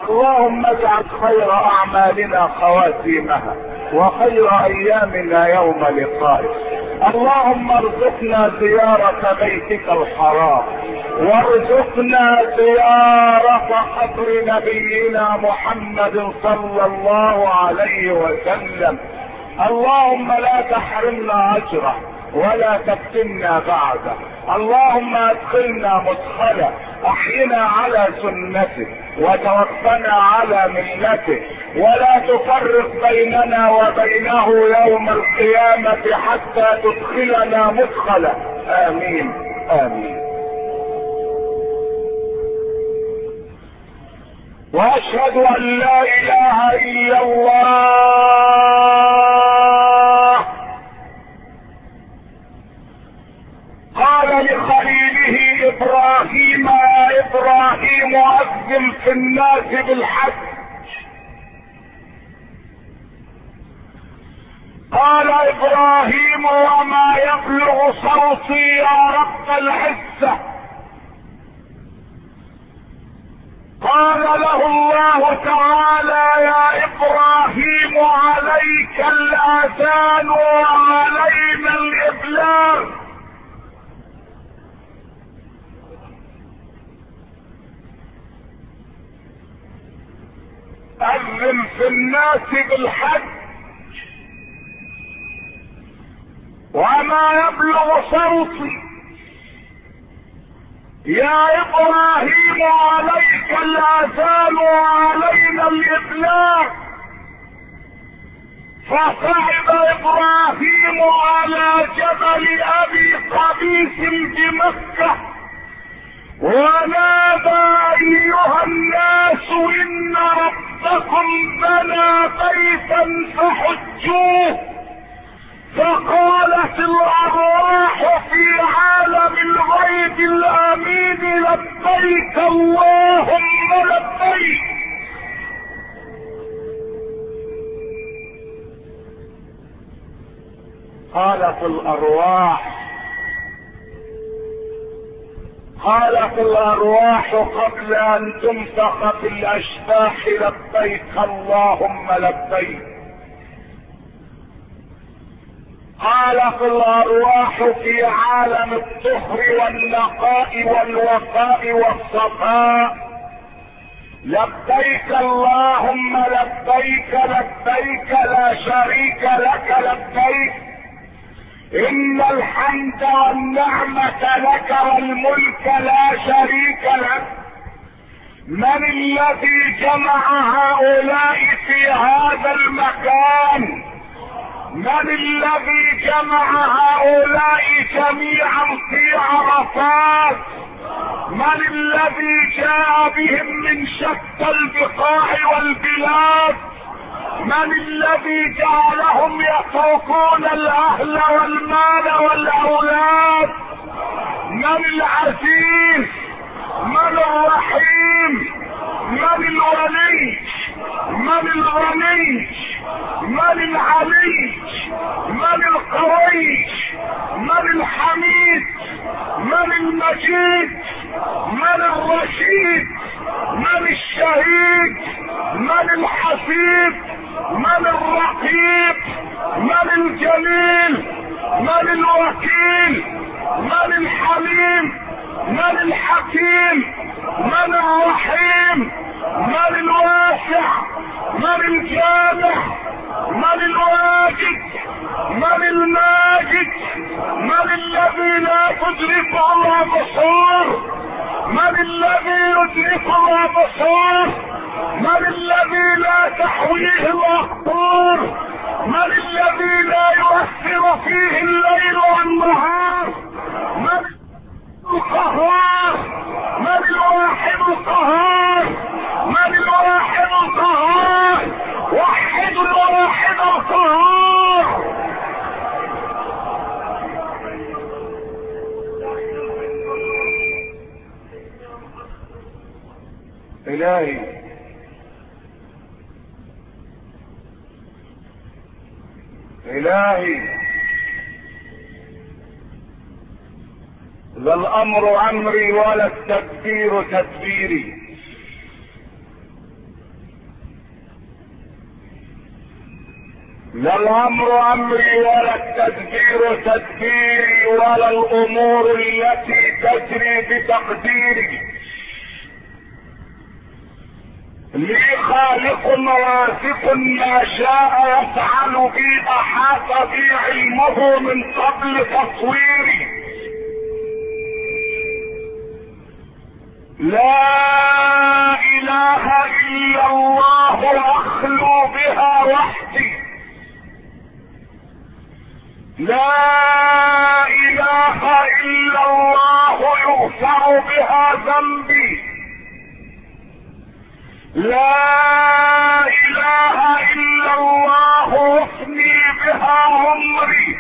اللهم اجعل خير اعمالنا خواتيمها وخير ايامنا يوم لقائك. اللهم ارزقنا زيارة بيتك الحرام، وارزقنا زيارة قبر نبينا محمد صلى الله عليه وسلم. اللهم لا تحرمنا اجره ولا تفتنا بعده. اللهم ادخلنا مدخله، احينا على سنته وتوفنا على ملته، ولا تفرق بيننا وبينه يوم القيامة حتى تدخلنا مدخله. امين امين. واشهد ان لا اله الا الله. قال لخليله ابراهيم: يا ابراهيم اذن في الناس بالحج. قال ابراهيم: وما يبلغ صوتي يا رب العزة. قال له الله تعالى: يا ابراهيم عليك الاذان وعلينا الابلاغ. أذن في الناس بالحج وما يبلغ صوتي يا ابراهيم عليك الاذان وعلينا الابلاغ. فصعد ابراهيم على جبل ابي قبيس بمكة ونادى: ايها الناس ان ربكم بنى بيتا فحجوه. فقالت الارواح في عالم الغيب الامين: لبيك اللهم لبيك. قالت الارواح قبل ان تنفخ في الاشباح: لبيك اللهم لبيك. قالت الارواح في عالم الطهر والنقاء والوفاء والصفاء: لبيك اللهم لبيك، لبيك لا شريك لك لبيك، ان الحمد والنعمة لك والملك لا شريك لك. من الذي جمع هؤلاء في هذا المكان؟ من الذي جمع هؤلاء جميعا في عرفات؟ من الذي جاء بهم من شتى البقاع والبلاد؟ من الذي جعلهم يتركون الاهل والمال والاولاد؟ من العزيز؟ من الرحيم؟ من الولي؟ من الغني؟ من العلي؟ من القوي؟ من الحميد؟ من المجيد؟ من الرشيد؟ من الشهيد؟ من الحسيب؟ من الرقيب؟ من الجليل؟ من الوكيل؟ من الحليم؟ من الحكيم؟ من الرحيم؟ من الواسع؟ من الجامع؟ من الواجد؟ من الماجد؟ من الذي لا تدركه الابصار؟ من الذي يدركه الابصار؟ من الذي لا تحويه الاقطار؟ من الذي لا يؤثر فيه الليل والنهار؟ من القهار؟ من الواحد القهار؟ من الواحد القهار؟ وحد الواحد القهار. الهي الهي، لا الامر امري ولا التدبير تدبيري. لا الامر امري ولا التدبير تدبيري ولا الامور التي تجري بتقديري. لي خالق رازق ما شاء يفعل بي، احاط بي علمه من قبل تصويري. لا اله الا الله اخلو بها وحدي، لا اله الا الله يغفر بها ذنبي، لا اله الا الله يفني بها عمري،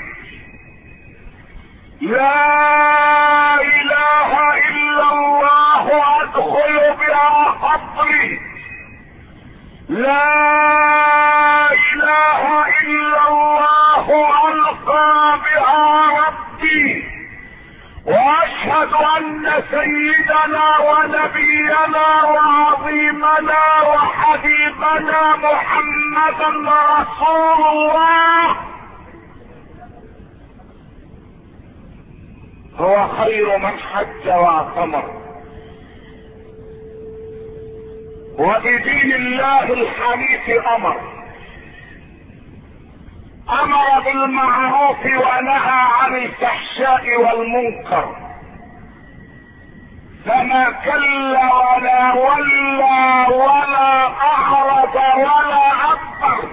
لا اله الا الله ادخل بها قبري، لا اله الا الله القى بها ربي. واشهد ان سيدنا ونبينا وعظيمنا وحبيبنا محمدا رسول الله هو خير من حج واعتمر، وبدين الله الحنيف امر بالمعروف ونهى عن الفحشاء والمنكر، فما كل ولا ولى ولا اعرض ولا اكبر.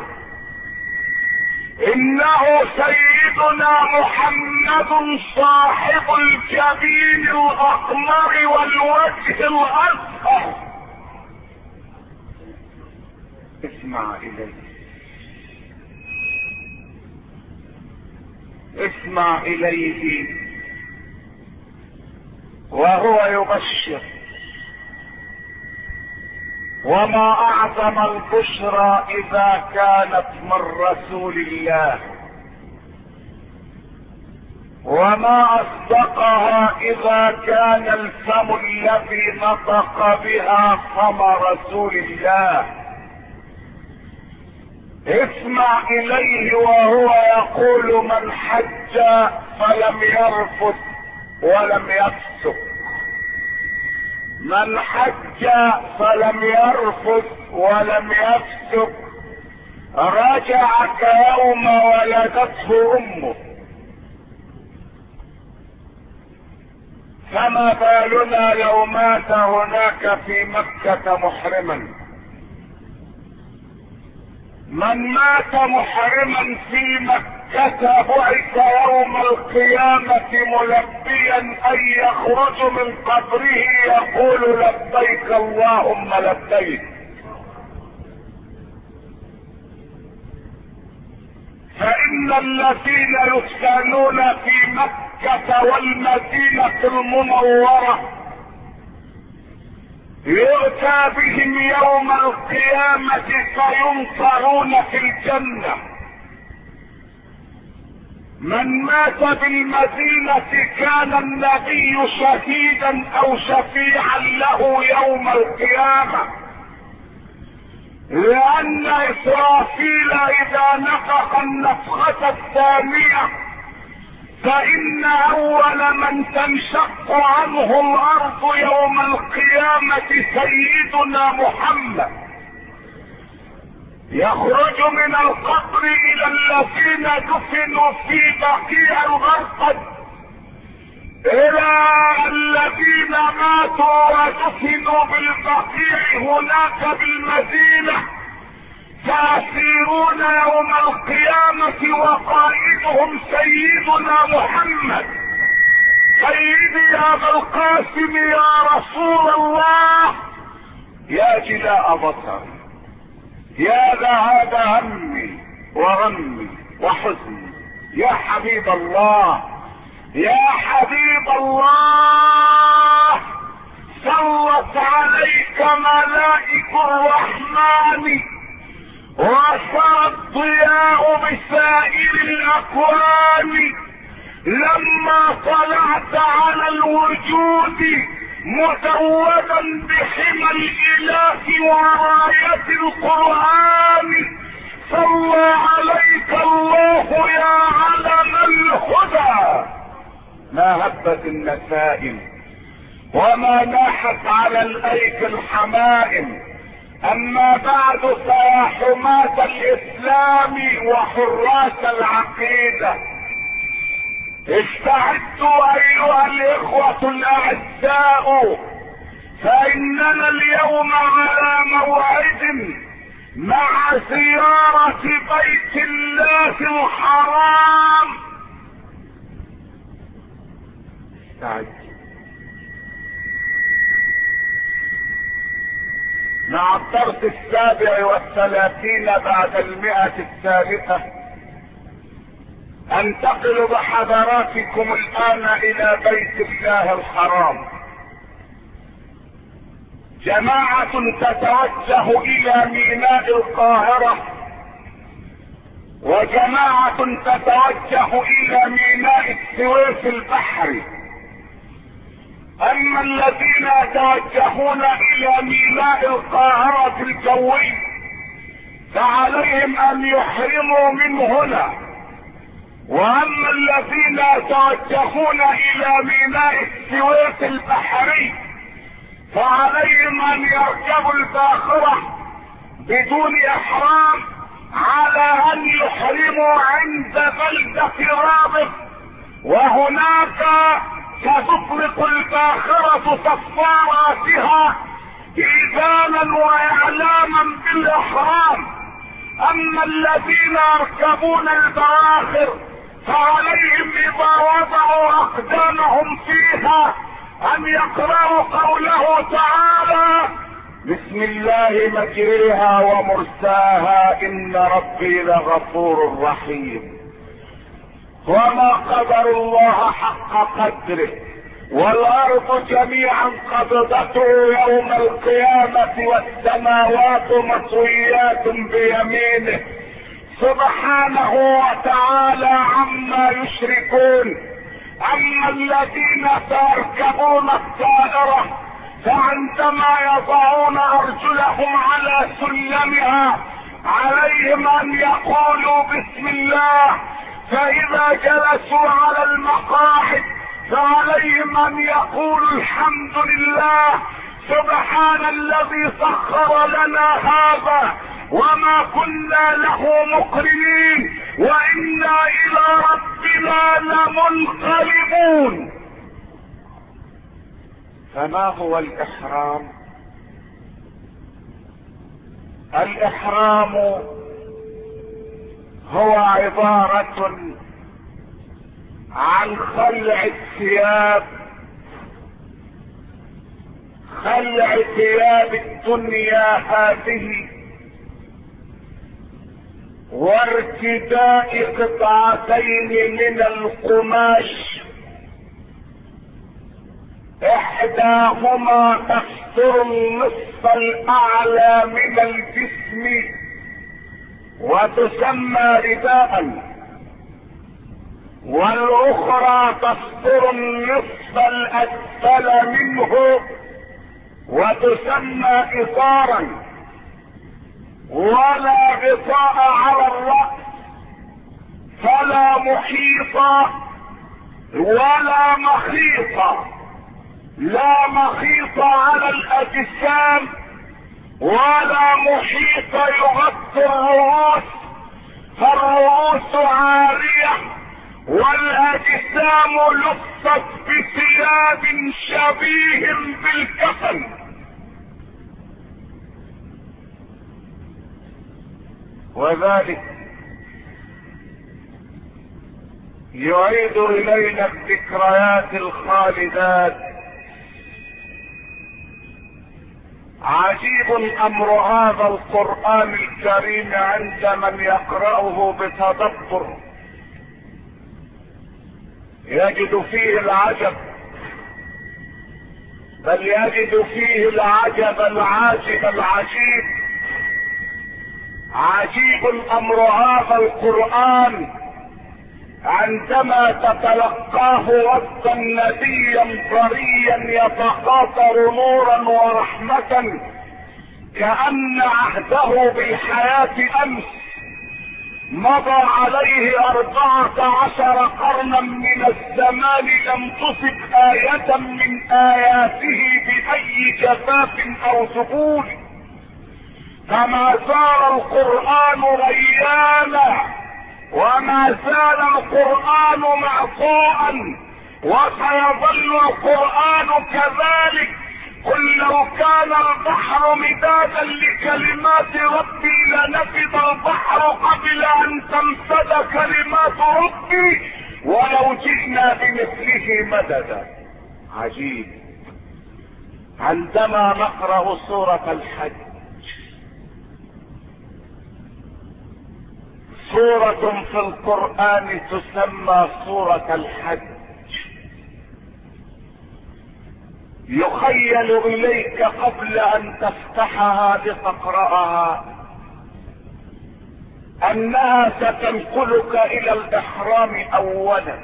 انه سيدنا محمد صاحب الجبين الاقمر والوجه الاصفر. اسمع اليه، اسمع اليه وهو يبشر. وما اعظم البشرى اذا كانت من رسول الله، وما اصدقها اذا كان الفم الذي نطق بها فم رسول الله. اسمع اليه وهو يقول: من حج فلم يرفث ولم يفسق، من حج فلم يرفث ولم يفسق رجع كيوم ولدته امه. فما بالنا لو مات هناك في مكة محرما؟ من مات محرما في مكة بعث يوم القيامة ملبيا ان يخرج من قبره يقول: لبيك اللهم لبيك. فان الذين يفتنون في مكة والمدينة المنورة يؤتى بهم يوم القيامة فينصرون في الجنة. من مات بالمدينة كان النبي شهيدا او شفيعا له يوم القيامة، لان اسرافيل اذا نفخ النفخة الثانية فان اول من تنشق عنه الارض يوم القيامة سيدنا محمد، يخرج من القبر الى الذين دفنوا في بقيع الغرقد، الى الذين ماتوا ودفنوا بالبقيع هناك بالمدينة، فيسيرون يوم القيامة وقائدهم سيدنا محمد: سيدي يا ابا القاسم يا رسول الله، يا جلاء بصري، يا ذهاب همي وغمي وحزني، يا حبيب الله، يا حبيب الله، صلت عليك ملائك الرحمن وصار الضياء بسائر الاكوان، لما طلعت على الوجود مزودا بحمى الاله وراية القرآن، صلى عليك ما هبت النسائم وما ناحت على الايك الحمائم. اما بعد فيا حماة الاسلام وحراس العقيدة، استعدوا ايها الاخوة الاعزاء، فاننا اليوم على موعد مع زيارة بيت الله الحرام. استعدوا مع الدرس 37 بعد 100 الثالثة. انتقل بحضراتكم الان الى بيت الله الحرام. جماعة تتوجه الى ميناء القاهرة، وجماعة تتوجه الى ميناء السويس البحري. اما الذين يتوجهون الى ميناء القاهرة الجوي فعليهم ان يحرموا من هنا، واما الذين يتوجهون الى ميناء السويس البحري فعليهم ان يركبوا الباخرة بدون احرام، على ان يحرموا عند بلدة رابط، وهناك ستطلق الباخرة صفاراتها إذانا وإعلاما بالإحرام. أما الذين يركبون البواخر فعليهم إذا وضعوا أقدامهم فيها أن يقرأوا قوله تعالى: بسم الله مجريها ومرساها إن ربي لغفور رحيم. وما قدر الله حق قدره، والارض جميعا قبضته يوم القيامة والسماوات مطويات بيمينه سبحانه وتعالى عما يشركون. اما الذين سيركبون الطائرة فعندما يضعون ارجلهم على سلمها عليهم ان يقولوا بسم الله، فإذا جلسوا على المقاعد فعليهم أن يقولوا الحمد لله سبحان الذي سخر لنا هذا وما كنا له مقرنين وإنا إلى ربنا لمنقلبون. فما هو الإحرام؟ الإحرام هو عبارة عن خلع الثياب، خلع ثياب الدنيا هذه، وارتداء قطعتين من القماش احداهما تستر النصف الاعلى من الجسم وتسمى رداء، والاخرى تستر النصف الاسفل منه وتسمى ازارا، ولا غطاء على الرأس فلا محيط ولا مخيط، لا مخيط على الاجسام ولا محيط يغطي الرؤوس، فالرؤوس عارية والاجسام لبست بثياب شبيه بالكفن. وذلك يعيد الينا الذكريات الخالدات. عجيب امر هذا القرآن الكريم عند من يقرأه بتدبر، يجد فيه العجب، بل يجد فيه العجب العاجب العجيب. عجيب امر هذا القرآن عندما تتلقاه وفدا نبيا طريا يتقاطر نورا ورحمة كأن عهده بالحياة امس، مضى عليه 14 قرنا من الزمان لم تصب آية من آياته بأي جفاف أو سكون. فما زال القرآن ريانا، وما زال القرآن معطاء، وسيظل القرآن كذلك. قل لو كان البحر مدادا لكلمات ربي لنفد البحر قبل ان تنفد كلمات ربي ولو جئنا بمثله مددا. عجيب. عندما نقرأ سورة الحج، سورة في القرآن تسمى سورة الحج، يخيل اليك قبل ان تفتحها لتقرأها انها ستنقلك الى الاحرام اولا،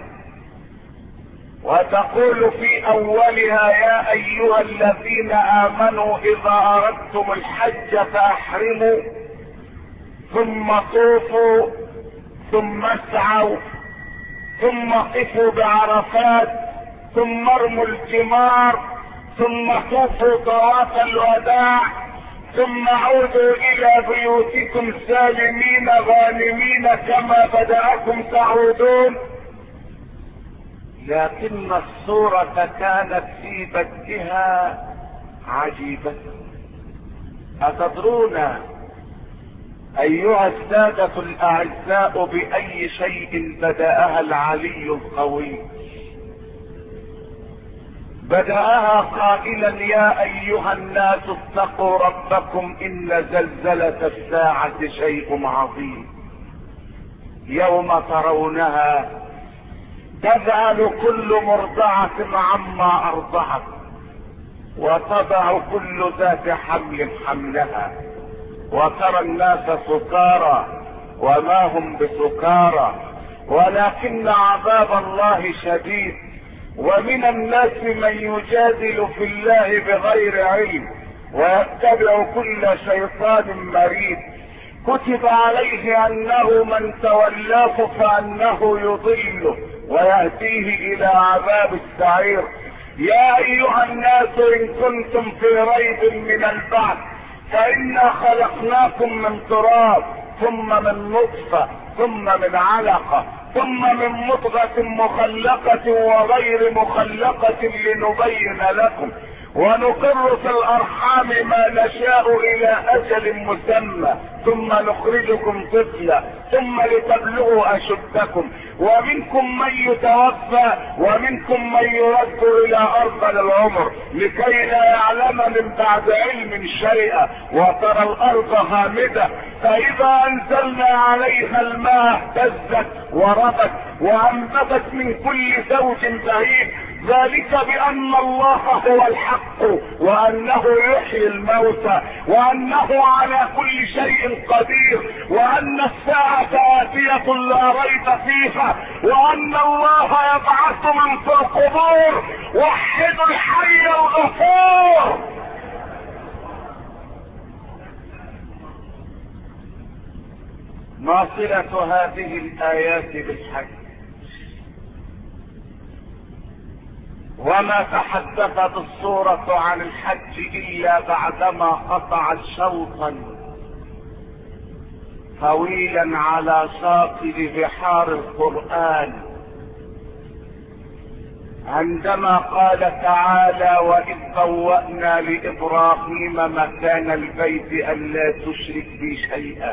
وتقول في اولها يا ايها الذين امنوا اذا اردتم الحج فاحرموا ثم طوفوا ثم اسعوا ثم قفوا بعرفات ثم ارموا الجمار ثم طوفوا طواف الوداع ثم عودوا الى بيوتكم سالمين غانمين كما بدأكم تعودون. لكن السورة كانت في بدءها عجيبة. أتدرون ايها السادة الاعزاء باي شيء بدأها العلي القوي؟ بدأها قائلا يا ايها الناس اتقوا ربكم ان زلزلة الساعة شيء عظيم، يوم ترونها تذهل كل مرضعة عما ارضعت وتضع كل ذات حمل حملها وترى الناس سكارى وما هم بسكارى ولكن عذاب الله شديد. ومن الناس من يجادل في الله بغير علم ويتبع كل شيطان مريد. كتب عليه انه من تولاه فانه يضله ويهديه الى عذاب السعير. يا ايها الناس ان كنتم في ريب من البعث فإنا خلقناكم من تراب ثم من نطفة ثم من علقة ثم من مضغة مخلقة وغير مخلقة لنبين لكم ونقر في الارحام ما نشاء الى اجل مسمى ثم نخرجكم طفلا ثم لتبلغوا اشدكم ومنكم من يتوفى ومنكم من يرد الى ارذل العمر لكي لا يعلم من بعد علم شيئا وترى الارض هامدة فاذا انزلنا عليها الماء اهتزت وربت وانبتت من كل زوج بهيج ذلك بان الله هو الحق وانه يحيي الموتى وانه على كل شيء قدير وان الساعة آتية لا ريب فيها وان الله يبعث من في القبور. وحدوا الحي الغفور. ما صلة هذه الآيات بالحج؟ وما تحدثت السورة عن الحج إلا بعدما قطعت شوطا طويلا على شاطئ بحار القرآن عندما قال تعالى وإذ بوأنا لإبراهيم مكان البيت ألا تشرك بي شيئا.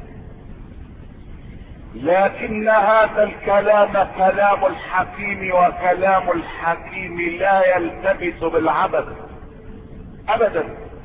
لكن هذا الكلام كلام الحكيم وكلام الحكيم لا يلتبس بالعبث ابدا.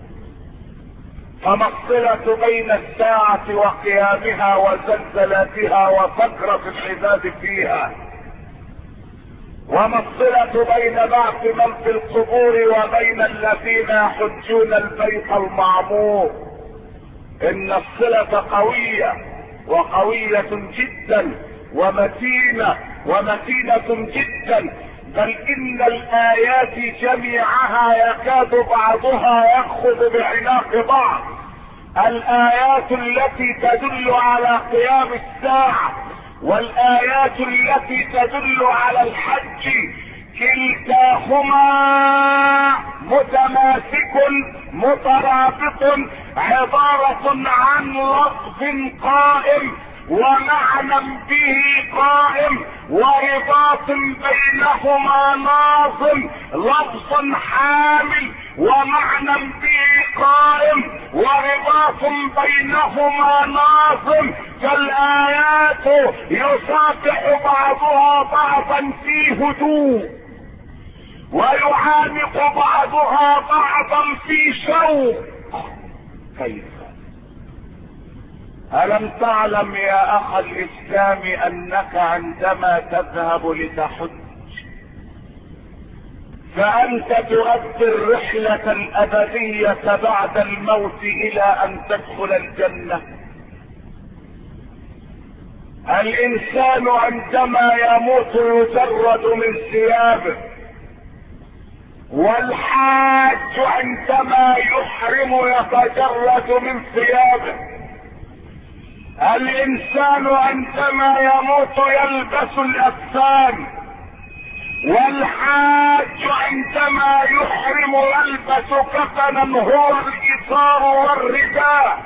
فما الصلة بين الساعة وقيامها وزلزلتها وفكرة العباد فيها؟ وما الصلة بين بعث من في القبور وبين الذين يحجون البيت المعمور؟ ان الصلة قوية وقوية جدا ومتينة جدا، بل ان الايات جميعها يكاد بعضها ياخذ بعناق بعض. الآيات التي تدل على قيام الساعة والآيات التي تدل على الحج كلتاهما متماسك مترابط، عبارة عن لفظ قائم ومعنى به قائم ورباط بينهما ناظم، لفظ حامل ومعنى به قائم ورباط بينهما ناظم. فالآيات يصافح بعضها بعضا في هدوء ويعانق بعضها بعضا في شوق. كيف؟ ألم تعلم يا أخ الإسلام أنك عندما تذهب لتحج فأنت تؤدي الرحلة الأبدية بعد الموت إلى أن تدخل الجنة؟ الإنسان عندما يموت يجرد من ثيابه، والحاج عندما يحرم يتجرد من ثيابه. الإنسان عندما يموت يلبس الأكفان، والحاج عندما يحرم يلبس كفنا هو الإزار والرداء.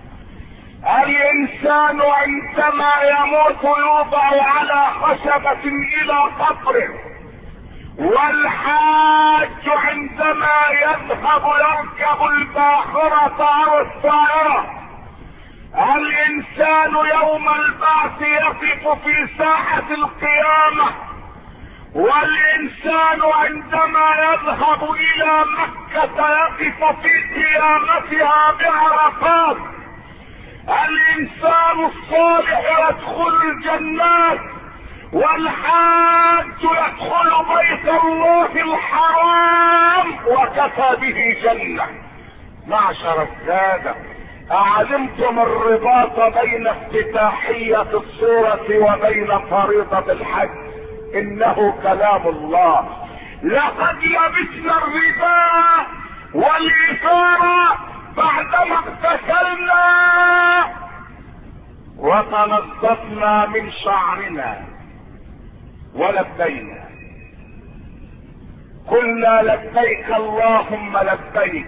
الإنسان عندما يموت يوضع على خشبة إلى قبره، والحاج عندما يذهب يركب الباخرة أو الطائرة. الإنسان يوم البعث يقف في ساحة القيامة، والإنسان عندما يذهب إلى مكة يقف في قيامتها بعرفات. الإنسان الصالح يدخل الجنات، والحاج يدخل بيت الله الحرام وكفى به جنة. معشر السادة، أعلمتم الرباط بين افتتاحية الصورة وبين فريضة الحج؟ إنه كلام الله. لقد لبسنا الرداء والإثار بعدما اغتسلنا وتنظفنا من شعرنا ولبينا، قلنا لبيك اللهم لبيك.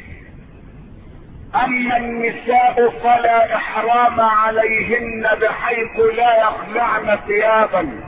اما النساء فلا احرام عليهن بحيث لا يخلعن ثيابا،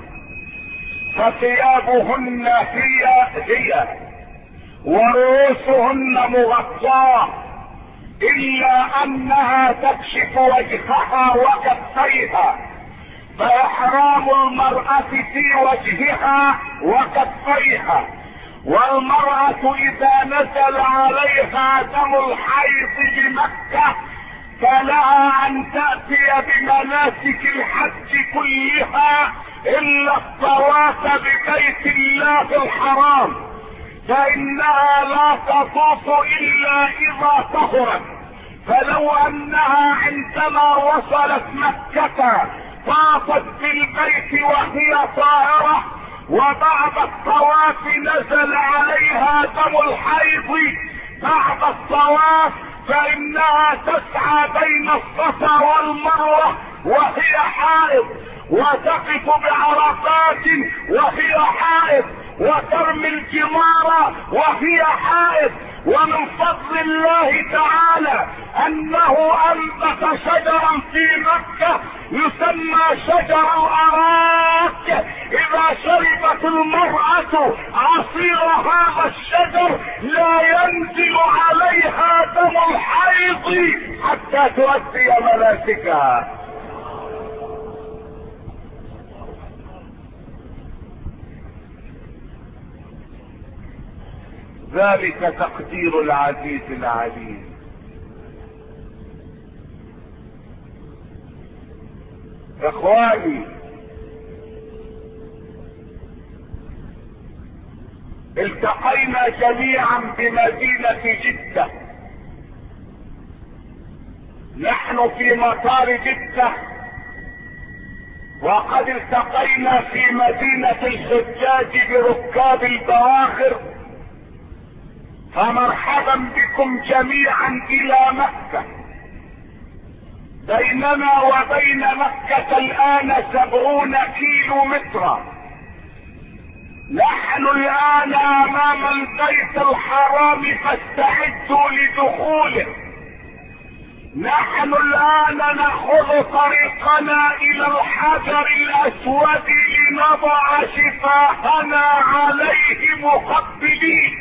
فثيابهن هي ورؤوسهن مغطاة، الا انها تكشف وجهها وكفيها، فاحرام المرأة في وجهها وكفيها. والمرأة اذا نزل عليها دم الحيض بمكة فلها ان تأتي بمناسك الحج كلها الا الطواف ببيت الله الحرام، فانها لا تطوف الا اذا طهرت. فلو انها عندما وصلت مكة طافت بالبيت وهي طاهرة، وبعد الطواف نزل عليها دم الحيض بعد الطواف، فانها تسعى بين الصفا والمروة وهي حائض، وتقف بعرفات وهي حائض، وترمي الجمار وهي حائض. ومن فضل الله تعالى انه انبت شجرا في مكة يسمى شجر الاراك، اذا شربت المرأة عصير هذا الشجر لا ينزل عليها دم الحيض حتى تؤدي مناسكها. ذلك تقدير العزيز العليم. اخواني، التقينا جميعا بمدينة جدة. نحن في مطار جدة، وقد التقينا في مدينة الحجاج بركاب البواخر، فمرحبا بكم جميعا الى مكة. بيننا وبين مكة الآن 70 كيلو مترا. نحن الآن أمام البيت الحرام فاستعدوا لدخوله. نحن الآن نأخذ طريقنا إلى الحجر الأسود لنضع شفاهنا عليه مقبلين.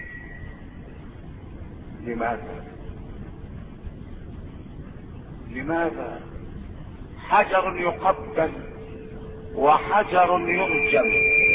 لماذا حجر يقبل وحجر يرجم،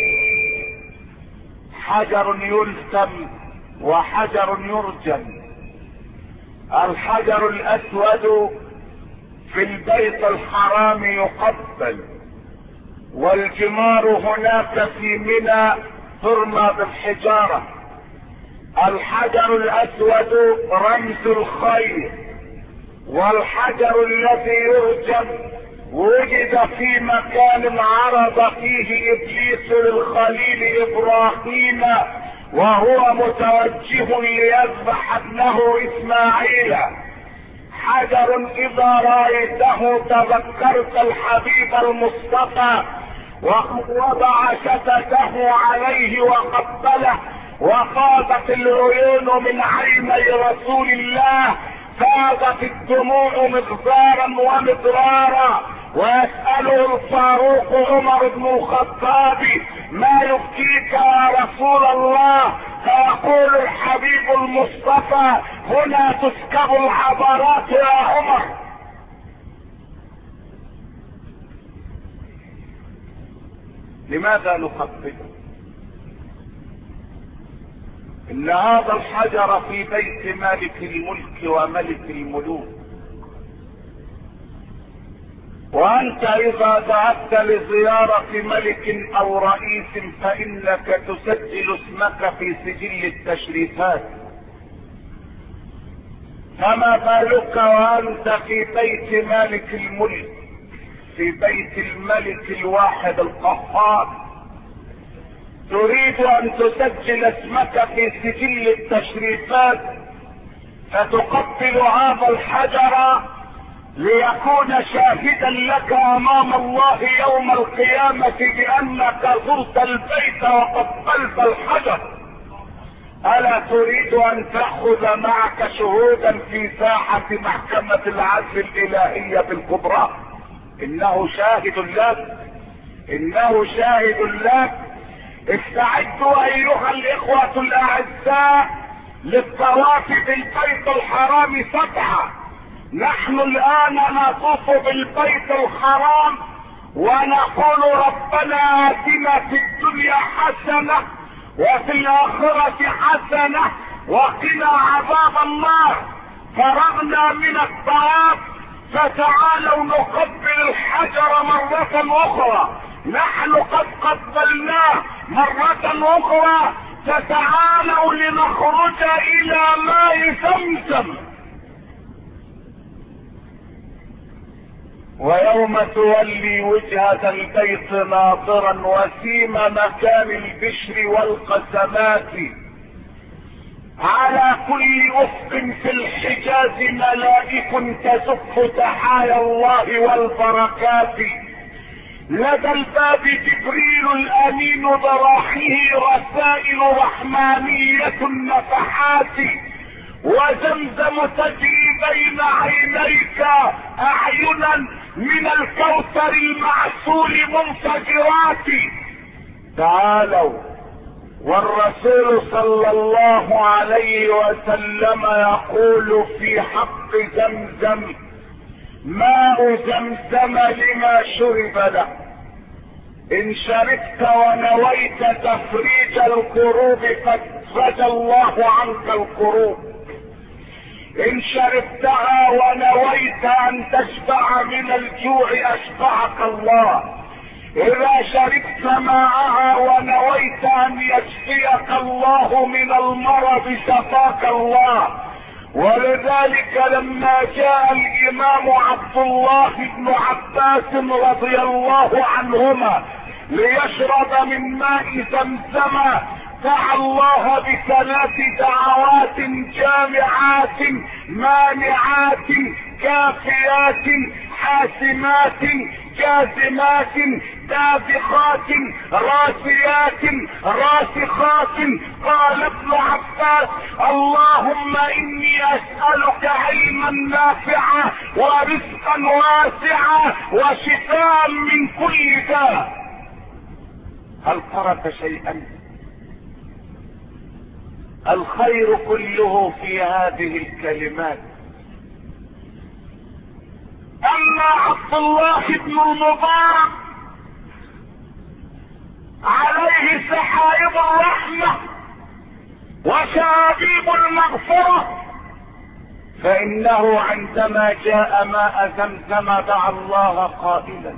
حجر يلتم وحجر يرجم؟ الحجر الأسود في البيت الحرام يقبل، والجمار هناك في منى ترمى بالحجارة. الحجر الأسود رمز الخير، والحجر الذي يرجم وجد في مكان عرض فيه إبليس للخليل إبراهيم وهو متوجه ليذبح ابنه إسماعيل. حجر إذا رأيته تذكرت الحبيب المصطفى ووضع شفتته عليه وقبله، وفاضت العيون من عيني رسول الله، فاضت الدموع مغزارا ومضرارا. ويسأله الفاروق عمر بن الخطاب: ما يبكيك يا رسول الله؟ فيقول الحبيب المصطفى: هنا تسكب العبرات يا عمر. لماذا نقبله؟ ان هذا الحجر في بيت مالك الملك وملك الملوك، وانت اذا ذهبت لزيارة ملك او رئيس فانك تسجل اسمك في سجل التشريفات، فما بالك وانت في بيت مالك الملك، في بيت الملك الواحد القهار، تريد ان تسجل اسمك في سجل التشريفات، فتقبل هذا الحجر ليكون شاهدا لك امام الله يوم القيامة بانك زرت البيت وقبلت الحجر. الا تريد ان تأخذ معك شهودا في ساحة محكمة العدل الالهية بالكبرى؟ انه شاهد لك، انه شاهد لك. استعدوا ايها الاخوة الاعزاء للطواف بالبيت الحرام 7. نحن الان نطوف بالبيت الحرام ونقول: ربنا آتنا في الدنيا حسنة وفي الاخرة حسنة وقنا عذاب النار. فرغنا من الطواف، فتعالوا نقبل الحجر مرة اخرى. نحن قد قبلناه مرة اخرى، فتعالوا لنخرج الى ماء زمزم. ويوم تولي وجهة البيت ناظرا وسيم مكان البشر والقسمات، على كل افق في الحجاز ملائك تزف تحايا الله والبركات. لدى الباب جبريل الامين ضراحه رسائل رحمانية النفحات، وزمزم تجري بين عينيك اعينا من الكوثر المعسول منفجرات. تعالوا، والرسول صلى الله عليه وسلم يقول في حق زمزم: ماء زمزم لما شرب له. ان شربت ونويت تفريج الكروب فافرج الله عنك الكروب. ان شربتها ونويت ان تشبع من الجوع اشبعك الله. اذا شربت ماءها ونويت ان يشفيك الله من المرض شفاك الله. ولذلك لما جاء الامام عبد الله بن عباس رضي الله عنهما ليشرب من ماء زمزم دعا الله ب3 دعوات جامعات مانعات كافيات حاسمات جازمات دافقات راسيات راسخات. قال ابن عباس: اللهم اني اسألك علما نافعا ورزقا واسعا وشفاء من كل داء. هل ترك شيئا؟ الخير كله في هذه الكلمات. اما عبد الله بن المبارك عليه سحائب الرحمة وشعابيب المغفرة، فانه عندما جاء ماء زمزم دعا الله قائلا: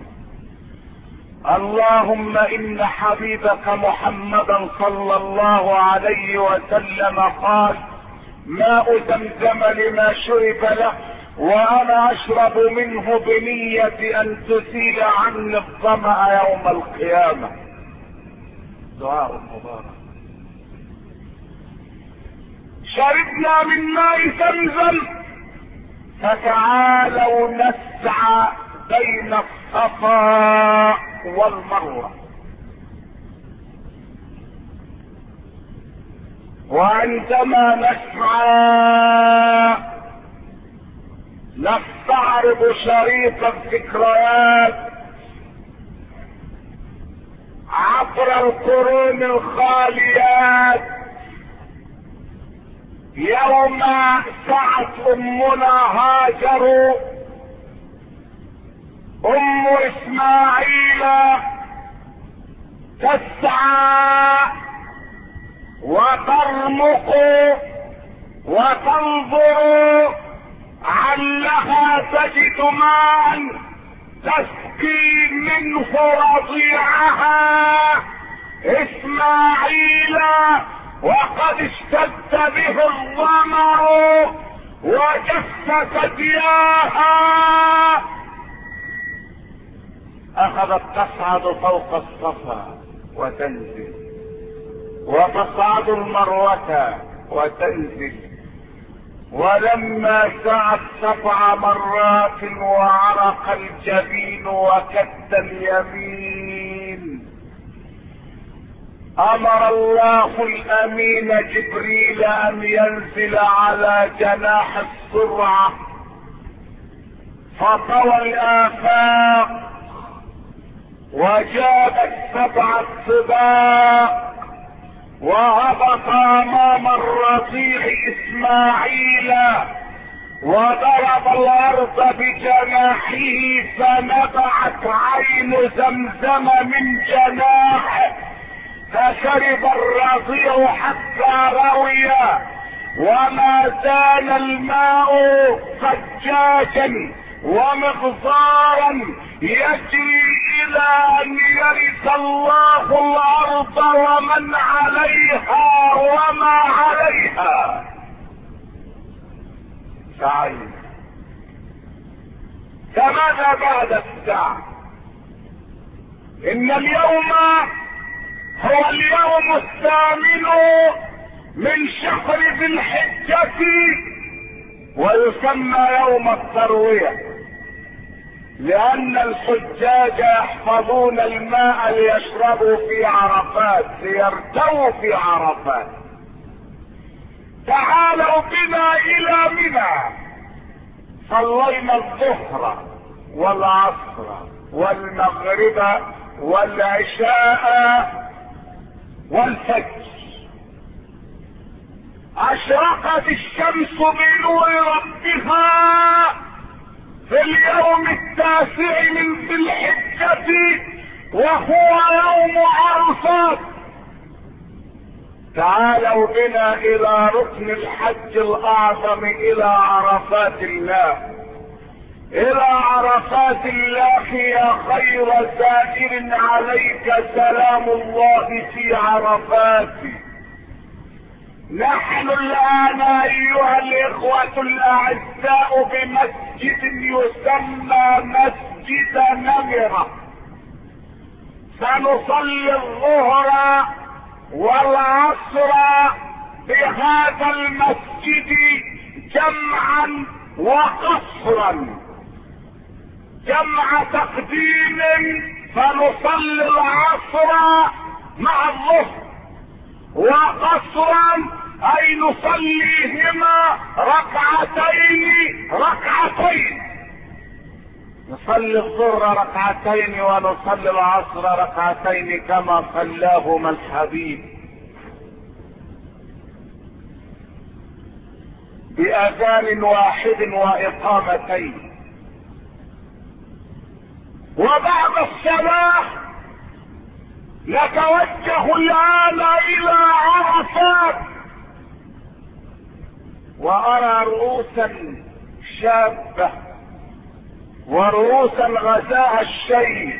اللهم ان حبيبك محمدا صلى الله عليه وسلم قال: ماء زمزم لما شرب له وانا اشرب منه بنية ان تزيل عني الظمأ يوم القيامة. دعاء مبارك. شربنا من ماء زمزم، فتعالوا نسعى بين الصفا والمروة. وعندما نسعى نستعرض شريط الذكريات عبر القرون الخاليات. يوم سعت امنا هاجر ام اسماعيل تسعى وترمق وتنظر علها تجد ماء تسقي منه رضيعها اسماعيل، وقد اشتد به الظمأ وجف ثدياها. اخذت تصعد فوق الصفا وتنزل، وتصعد المروة وتنزل. ولما سعت 7 مرات وعرق الجبين وكد اليمين، امر الله الامين جبريل ان ينزل على جناح السرعة فطوى الافاق وجاب 7 سباق وهبط امام الرضيع اسماعيل وضرب الارض بجناحه فنبعت عين زمزم من جناحه، فشرب الرضيع حتى روي، وما زال الماء ثجاجا ومغزارا يجري الى ان يرث الله الارض ومن عليها وما عليها. سعيد. فماذا بعد الساعة؟ ان اليوم هو اليوم 8 من شهر ذي الحجة، ويسمى يوم التروية، لان الحجاج يحفظون الماء ليشربوا في عرفات، ليرتووا في عرفات. تعالوا بنا الى منى، صلينا الظهر والعصر والمغرب والعشاء والفجر. اشرقت الشمس بنور ربها في اليوم 9 من ذي الحجة، وهو يوم عرفات. تعالوا بنا الى ركن الحج الاعظم، الى عرفات الله، الى عرفات الله يا خير سائر، عليك سلام الله في عرفات. نحن الان ايها الاخوة الاعزاء بمسجد يسمى مسجد نمرة، سنصلي الظهر والعصر بهذا المسجد جمعا وقصرا جمع تقديم، فنصلي العصر مع الظهر، وقصرا اي نصليهما ركعتين ركعتين، نصلي الظهر ركعتين ونصلي العصر ركعتين كما صلاهما الحبيب، بأذان واحد وإقامتين. وبعد الصلاة نتوجه الآن إلى عرفات، وأرى رؤوسا شابة ورؤوسا غزاها الشيء،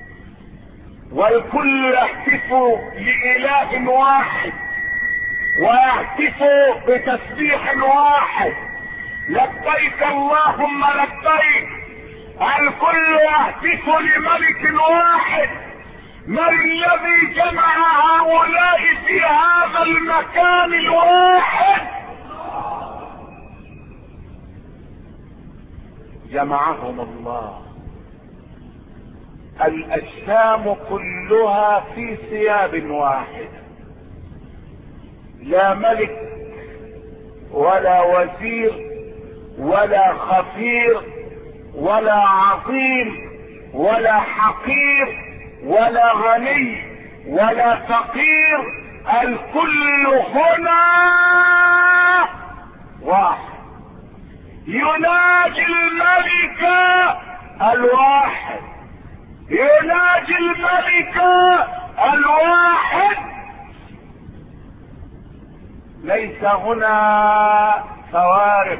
والكل يهتف لإله واحد ويهتف بتسبيح واحد، لبيك اللهم لبيك. الكل يهتف لملك واحد. من الذي جمع هؤلاء في هذا المكان الواحد؟ جمعهم الله. الأجسام كلها في ثياب واحدة، لا ملك ولا وزير ولا خفير ولا عظيم ولا حقير ولا غني ولا فقير، الكل هنا واحد، يناجي الملك الواحد، يناجي الملك الواحد. ليس هنا فوارق،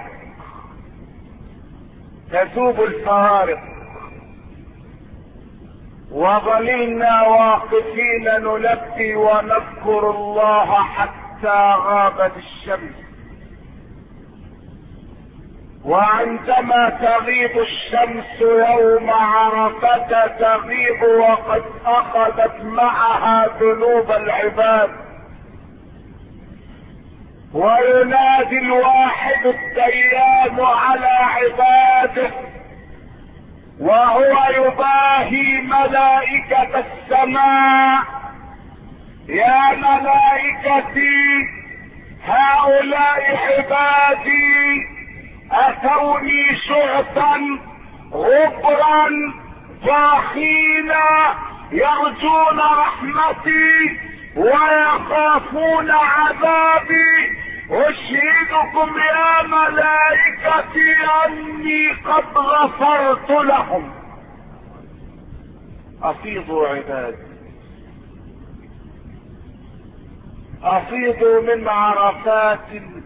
تذوب الفوارق، وظللنا واقفين نلبي ونذكر الله حتى غابت الشمس. وعندما تغيب الشمس يوم عرفة تغيب وقد أخذت معها ذنوب العباد، وينادي الواحد الديان على عباده وهو يباهي ملائكة السماء: يا ملائكتي هؤلاء عبادي أتوني شعثا غبرا ضاخين يرجون رحمتي ويخافون عذابي، أشهدكم يا ملائكتي أني قد غفرت لهم. أفيضوا عبادي، أفيضوا من عرفات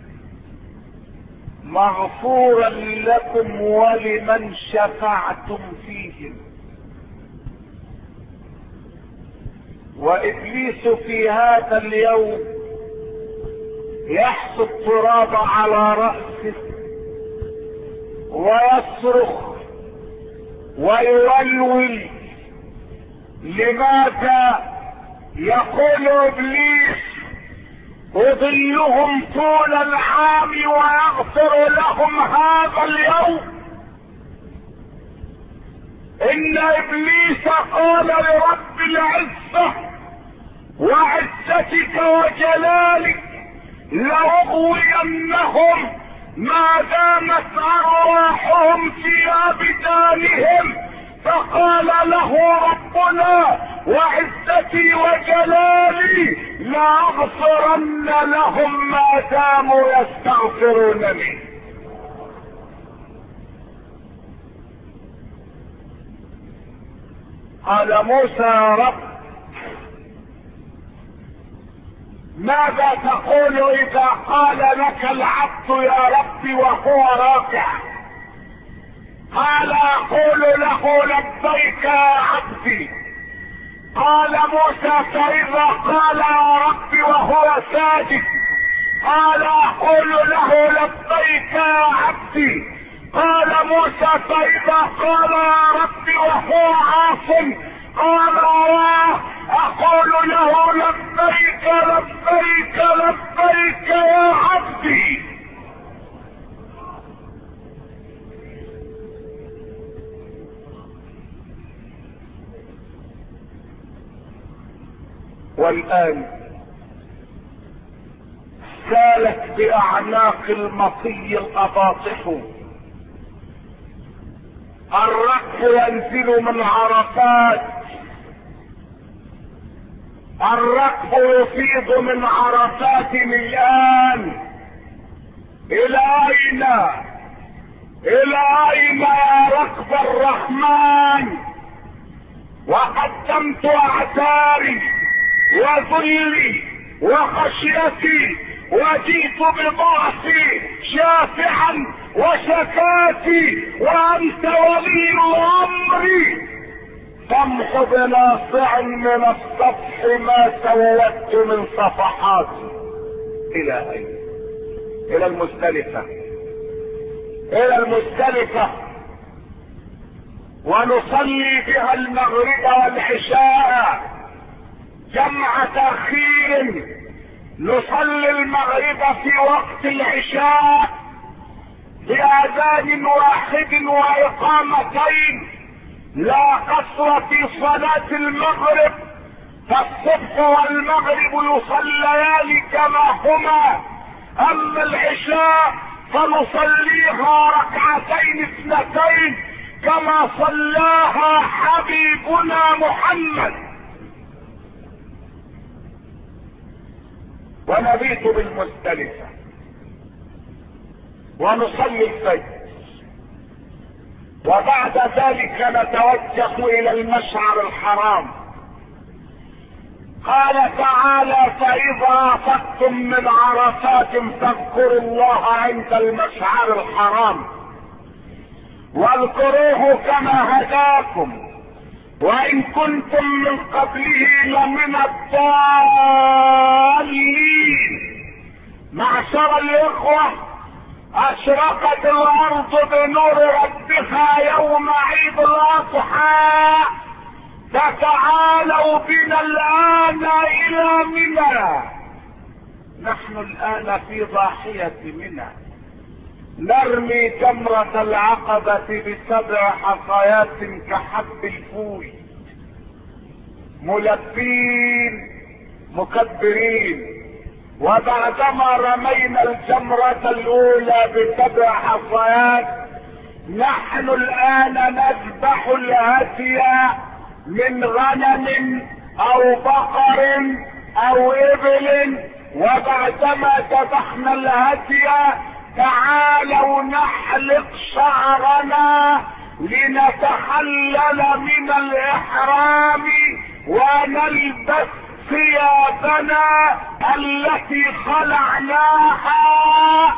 مغفورا لكم ولمن شفعتم فيهم. وإبليس في هذا اليوم يحصي التراب على رأسه ويصرخ ويولول. لماذا؟ يقول إبليس: أضلهم طول العام ويغفر لهم هذا اليوم. إن إبليس قال لرب العزة: وعزتك وجلالك لأغوينهم ما دامت أرواحهم في أبدانهم. فقال له ربنا: وعزتي وجلالي لأغفرن لهم ما داموا يستغفرونني. قال موسى: يا رب، ماذا تقول إذا قال لك العبد يا ربي وهو راكع؟ قال: أقول له لبيك يا عبدي. قال موسى: فإذا قال يا ربي وهو ساجد؟ قال: أقول له لبيك يا عبدي. قال موسى: فإذا قال يا ربي وهو عاصم؟ قال: أقول له لبيك لبيك لبيك يا عبدي. والآن سالت بأعناق المطي الأباطح، الركب ينزل من عرفات، الركب يفيض من عرفات الآن. إلى أين؟ إلى أين يا ركب الرحمن؟ وقدمت أعتاري وذلي وخشيتي، وجئت بضعفي شافعا وشكاتي، وأنت ولي الأمر، تمحو بناصع من السطح ما سودت من صفحاتي. إلى أين؟ إلى المزدلفة، إلى المزدلفة، ونصلي بها المغرب والعشاء جمع تأخير. نصلي المغرب في وقت العشاء بأذان واحد وإقامتين، لا قصر في صلاة المغرب، فالصبح والمغرب يصليان كما هما. أما العشاء فنصليها ركعتين اثنتين كما صلاها حبيبنا محمد. ونبيت بالمزدلفة ونصلي الفجر، وبعد ذلك نتوجه إلى المشعر الحرام. قال تعالى: فإذا أفضتم من عرفات فاذكروا الله عند المشعر الحرام، واذكروه كما هداكم وإن كنتم من قبله لمن الضالين. معشر الإخوة، أشرقت الأرض بنور ربها يوم عيد الأضحى، فتعالوا بنا الآن إلى منى. نحن الآن في ضاحية منى، نرمي جمرة العقبة ب7 حصيات كحب الفول، ملبين مكبرين. وبعدما رمينا الجمرة الأولى ب7 حصيات، نحن الآن نذبح الهدي من غنم أو بقر أو إبل. وبعدما ذبحنا الهدي تعالوا نحلق شعرنا لنتحلل من الإحرام ونلبس ثيابنا التي خلعناها.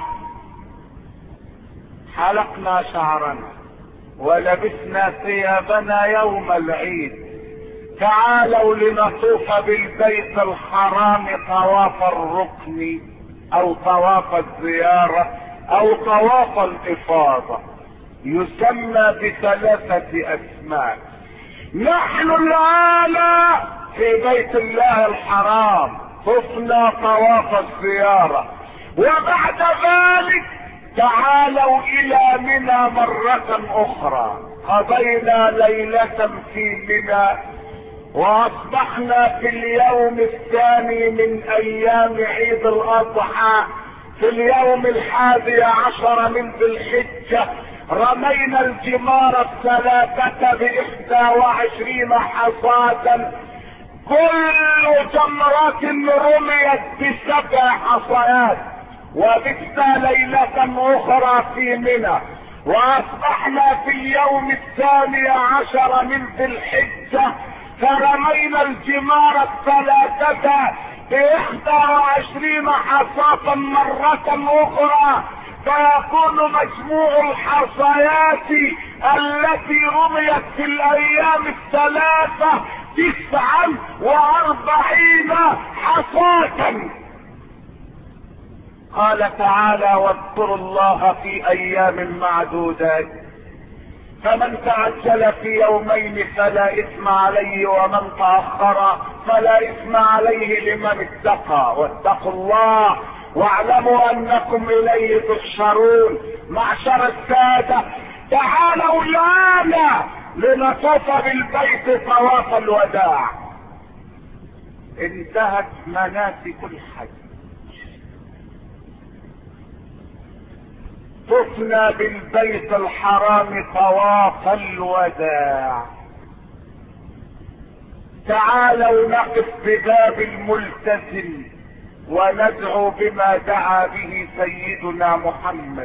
حلقنا شعرنا ولبسنا ثيابنا يوم العيد. تعالوا لنطوف بالبيت الحرام طواف الركن او طواف الزيارة او طواف الافاضة، يسمى ب3 اسماء. نحن الآن في بيت الله الحرام، طفنا طواف الزيارة، وبعد ذلك تعالوا الى منى مرة اخرى. قضينا ليلة في منى، واصبحنا في اليوم الثاني من ايام عيد الاضحى، في اليوم 11 من ذي الحجة. رمينا الجمار 3 ب21 حصاة، كل جمرة رميت ب7 حصيات. وبثنا ليلة اخرى في منى، واصبحنا في اليوم 12 من ذي الحجة، فرمينا الجمار 3 ب21 حصاة مرة اخرى، فيكون مجموع الحصيات التي رميت في الايام 49 حصاة. قال تعالى: واذكروا الله في ايام معدودات، فمن تعجل في يومين فلا اثم عليه، ومن تأخر فلا اثم عليه لمن اتقى. واتقوا الله واعلموا انكم اليه تحشرون. معشر السادة، تعالوا الآن لنطوف بالبيت طواف الوداع. انتهت مناسك الحج، طفنا بالبيت الحرام طواف الوداع. تعالوا نقف بباب الملتزم وندعو بما دعا به سيدنا محمد.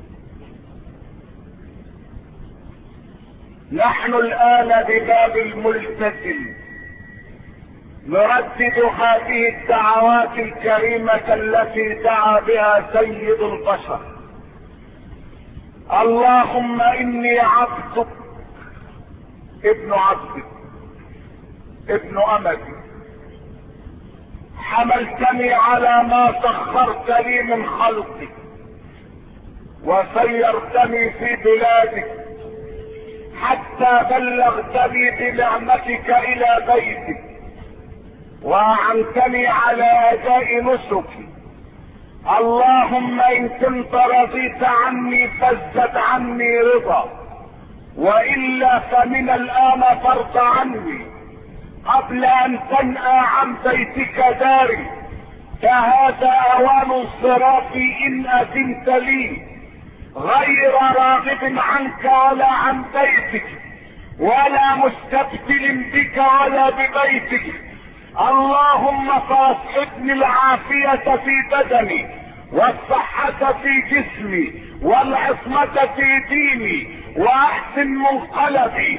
نحن الآن بباب الملتزم نردد هذه الدعوات الكريمة التي دعا بها سيد البشر. اللهم إني عبدك ابن عبدك ابن أمتك، حملتني على ما سخرت لي من خلقك وسيرتني في بلادك حتى بلغتني بنعمتك إلى بيتك وأعنتني على أداء نسكي. اللهم إن كنت رضيت عني فازدد عني رضا، وإلا فمن الآن فارض عني قبل أن تنأى عن بيتك داري، فهذا أوان انصرافي إن أذنت لي، غير راغب عنك ولا عن بيتك ولا مستبدل بك ولا ببيتك. اللهم فاصحبني العافية في بدني والصحة في جسمي والعصمة في ديني واحسن منقلبي.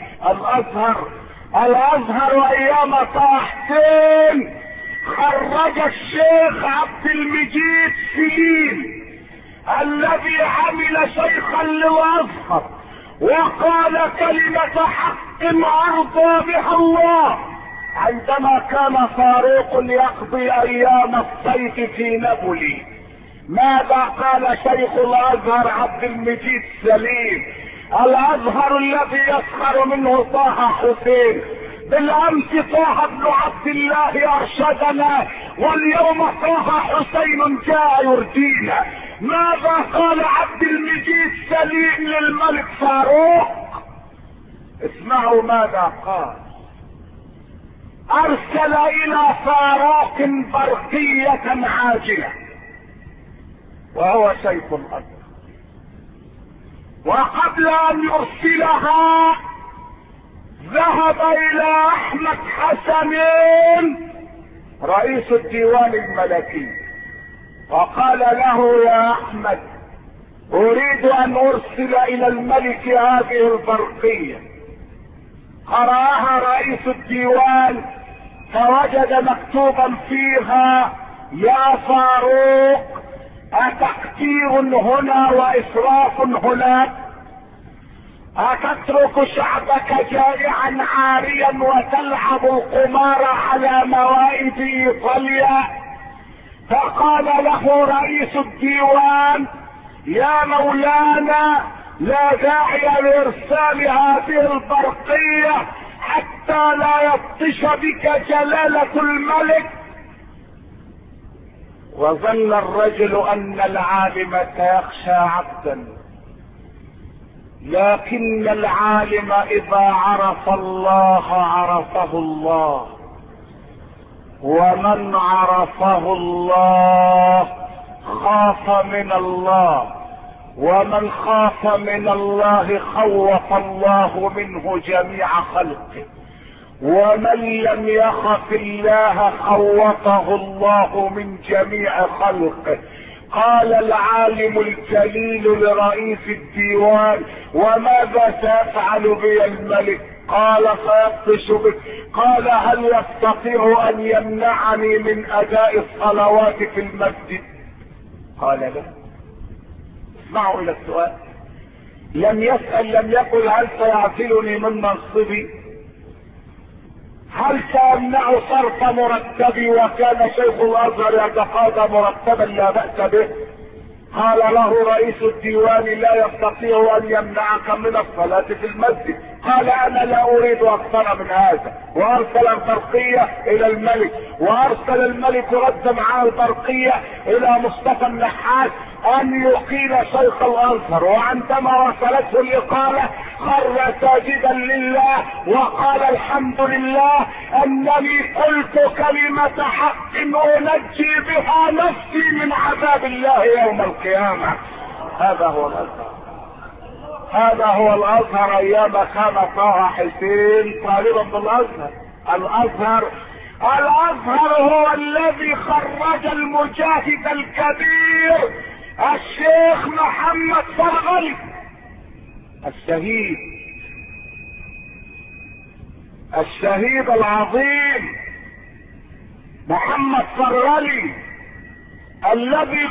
الازهر ايام طاحتين خرج الشيخ عبد المجيد سليم الذي عمل شيخا للازهر وقال كلمة حق ارضى بها الله عندما كان فاروق يقضي ايام الصيف في نابولي. ماذا قال شيخ الازهر عبد المجيد سليم؟ الازهر الذي يسخر منه طه حسين، بالامس طه بن عبد الله ارشدنا واليوم طه حسين جاء يردينا. ماذا قال عبد المجيد سليم للملك فاروق؟ اسمعوا ماذا قال. ارسل الى فاروق برقية عاجلة وهو شيخ الازهر، وقبل ان يرسلها ذهب الى احمد حسنين رئيس الديوان الملكي وقال له يا احمد اريد ان ارسل الى الملك هذه البرقية. قرأها رئيس الديوان فوجد مكتوبا فيها يا فاروق أتقتير هنا وإسراف هناك؟ أتترك شعبك جائعا عاريا وتلعب القمار على موائد إيطاليا؟ فقال له رئيس الديوان يا مولانا لا داعي لإرسال هذه البرقية حتى لا يبطش بك جلالة الملك. وظن الرجل ان العالم سيخشى عبدا، لكن العالم اذا عرف الله عرفه الله، ومن عرفه الله خاف من الله، ومن خاف من الله خوف الله منه جميع خلقه، ومن لم يخف الله خوفه الله من جميع خلقه. قال العالم الجليل لرئيس الديوان وماذا سيفعل بي الملك؟ قال سيبطش بك. قال هل يستطيع ان يمنعني من اداء الصلوات في المسجد؟ قال لا. اسمعوا الى السؤال، لم يسأل، لم يقل هل سيعزلني من منصبي؟ هل سيمنع صرف مرتبي وكان شيخ الازهر يتقاضى مرتبا لا بأس به؟ قال له رئيس الديوان لا يستطيع ان يمنعك من الصلاة في المسجد. قال انا لا اريد اكثر من هذا، وارسل البرقية الى الملك، وارسل الملك رد معاه البرقية الى مصطفى النحاس ان يقيل شيخ الازهر، وعندما وصلته الاقالة خر ساجدا لله وقال الحمد لله انني قلت كلمة حق انجي بها نفسي من عذاب الله يوم القيامة. هذا هو الازهر، هذا هو الازهر ايام كان طه حسين طالبا بالازهر. الازهر هو الذي خرج المجاهد الكبير الشيخ محمد فرغلي الشهيد العظيم محمد فرغلي الذي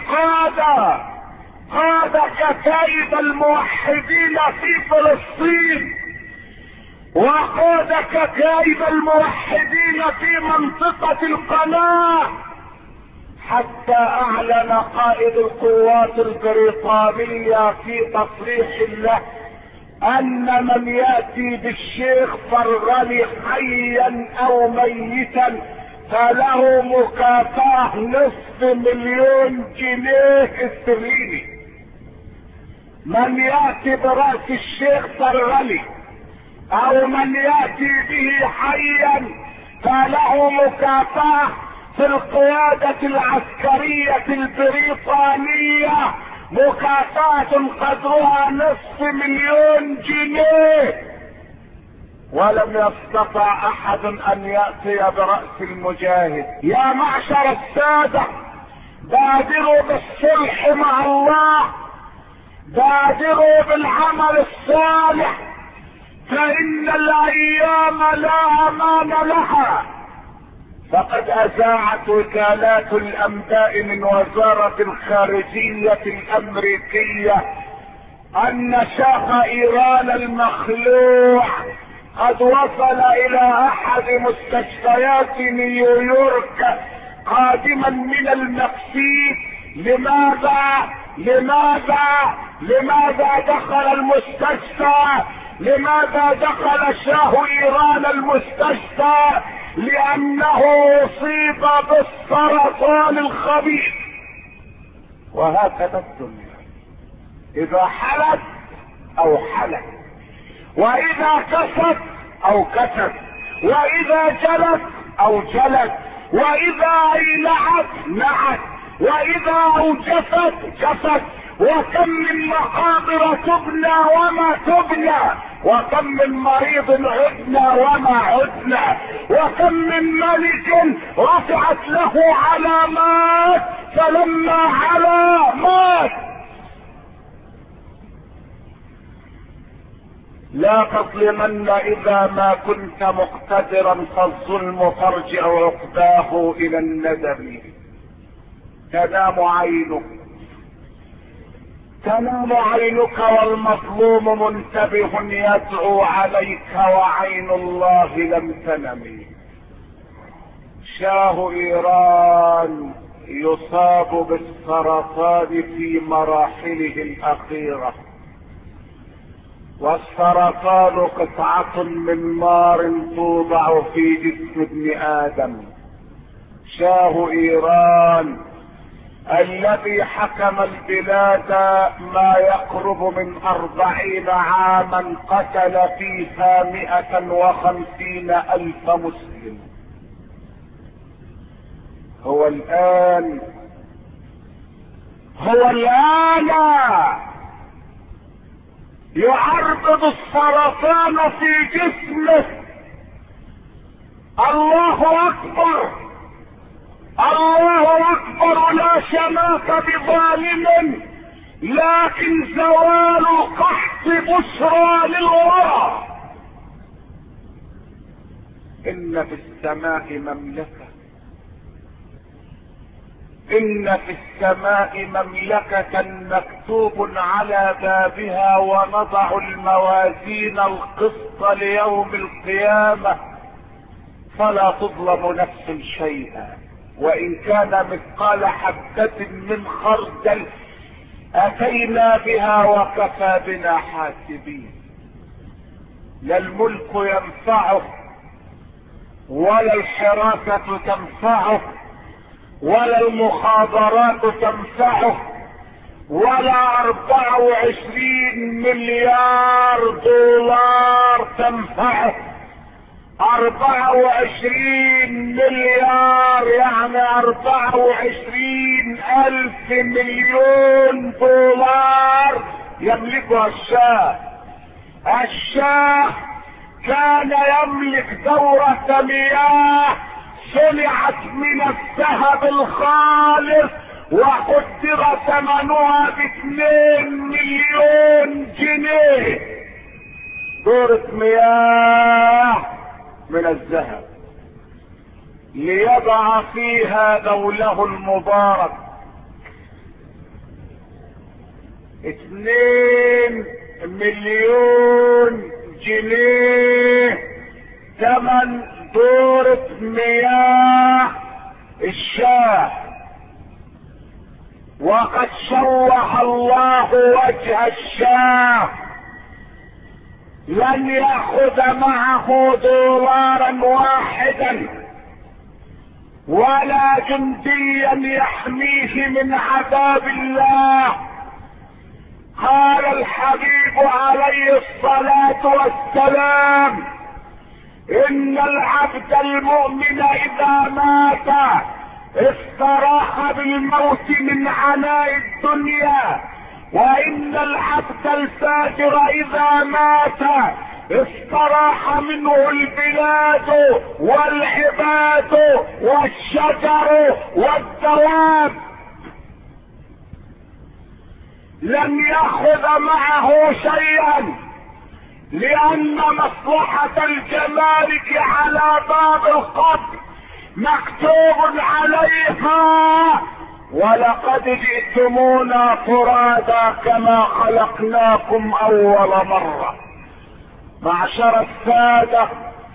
قاد كتائب الموحدين في فلسطين، وقاد كتائب الموحدين في منطقة القناة، حتى اعلن قائد القوات البريطانية في تصريح له ان من يأتي بالشيخ فرغلي حيا او ميتا فله مكافأة $500,000 استرليني. من يأتي برأس الشيخ فرغلي او من يأتي به حيا فله مكافأة في القيادة العسكرية البريطانية مكافأة قدرها $500,000. ولم يستطع احد ان يأتي برأس المجاهد. يا معشر السادة، بادروا بالصلح مع الله، بادروا بالعمل الصالح، فان الايام لا امان لها. فقد اذاعت وكالات الانباء من وزارة الخارجية الامريكية ان شيخ ايران المخلوع قد وصل الى احد مستشفيات نيويورك قادما من المكسيك. لماذا دخل المستشفى؟ لماذا دخل شاه ايران المستشفى؟ لانه اصيب بالسرطان الخبيث. وهكذا الدنيا، اذا حلت او حلت، واذا كست او كست، واذا جلت او جلت، واذا ايلعت نعت، واذا اوجفت جفت. وكم من مقابر تبنى وما تبنى، وكم من مريض عدنا وما عدنا، وكم من ملك رفعت له علامات فلما علا مات. لا تظلمن اذا ما كنت مقتدرا، فالظلم ترجع عقباه الى الندم. تنام عينك والمظلوم منتبه يدعو عليك وعين الله لم تنم. شاه ايران يصاب بالسرطان في مراحله الاخيرة، والسرطان قطعة من نار توضع في جسم ابن ادم. شاه ايران الذي حكم البلاد ما يقرب من 40 عاما قتل فيها 150,000 مسلم، هو الآن يعرض السرطان في جسمه. الله اكبر، الله اكبر. لا شماك بظالم، لكن زوال القحط بشرى للورى. ان في السماء مملكة، ان في السماء مملكة مكتوب على بابها ونضع الموازين القسط ليوم القيامة فلا تظلم نفس شيئا، وان كان مثقال حبة من خردل اتينا بها وكفى بنا حاسبين. لا الملك ينفعه ولا الحراسة تنفعه ولا المخابرات تنفعه ولا 24 مليار دولار تنفعه. 24 مليار يعني 24,000 مليون دولار يملكها الشاه. الشاه كان يملك دورة مياه صنعت من الذهب الخالص وقدر ثمنها ب2 مليون جنيه. دورة مياه من الذهب ليضع فيها دوله المبارك. 2 مليون جنيه ثمن دورة مياه الشاه. وقد شوه الله وجه الشاه، لن يأخذ معه دولارا واحدا ولا جنديا يحميه من عذاب الله. قال الحبيب عليه الصلاة والسلام: إن العبد المؤمن إذا مات استراح بالموت من عناء الدنيا، وإن العبد الفاجر إذا مات استراح منه البلاد والعباد والشجر والدواب. لم يأخذ معه شيئا، لأن مصلحة الجمارك على باب القبر مكتوب عليها: ولقد جئتمونا فرادا كما خلقناكم أول مرة. معشر السادة،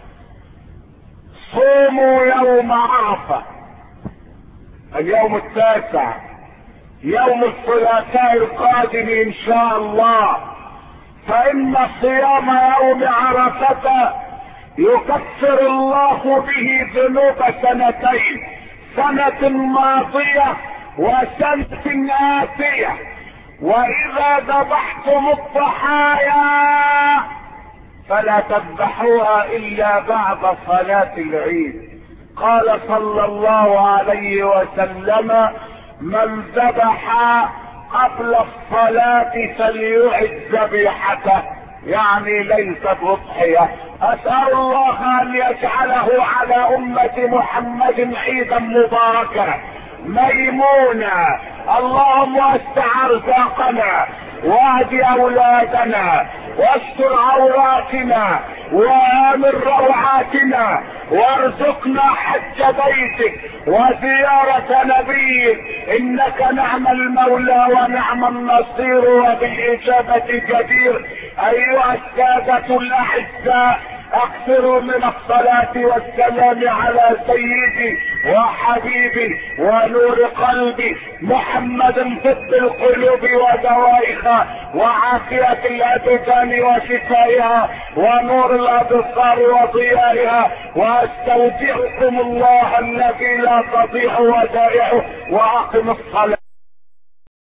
صوموا يوم عرفة اليوم 9، يوم الثلاثاء القادم إن شاء الله، فإن صيام يوم عرفة يكفر الله به ذنوب سنتين، سنة ماضية وسنة آتية. وإذا ذبحتم الضحايا فلا تذبحوها إلا بعد صلاة العيد. قال صلى الله عليه وسلم: من ذبح قبل الصلاة فليعد ذبيحته، يعني ليست أضحية. أسأل الله أن يجعله على أمة محمد عيدا مباركا ميمونا. اللهم وسع ارزاقنا واهد اولادنا واستر عوراتنا وامن روعاتنا وارزقنا حج بيتك وزيارة نبيك، انك نعم المولى ونعم النصير وبالاجابة جدير. ايها السادة الاعزاء، اكثروا من الصلاة والسلام على سيدي وحبيبي ونور قلبي محمد، طب القلوب ودوائها وعافية الابدان وشفائها ونور الابصار وضيائها. واستودعكم الله الذي لا تضيع ودائعه، واقم الصلاة.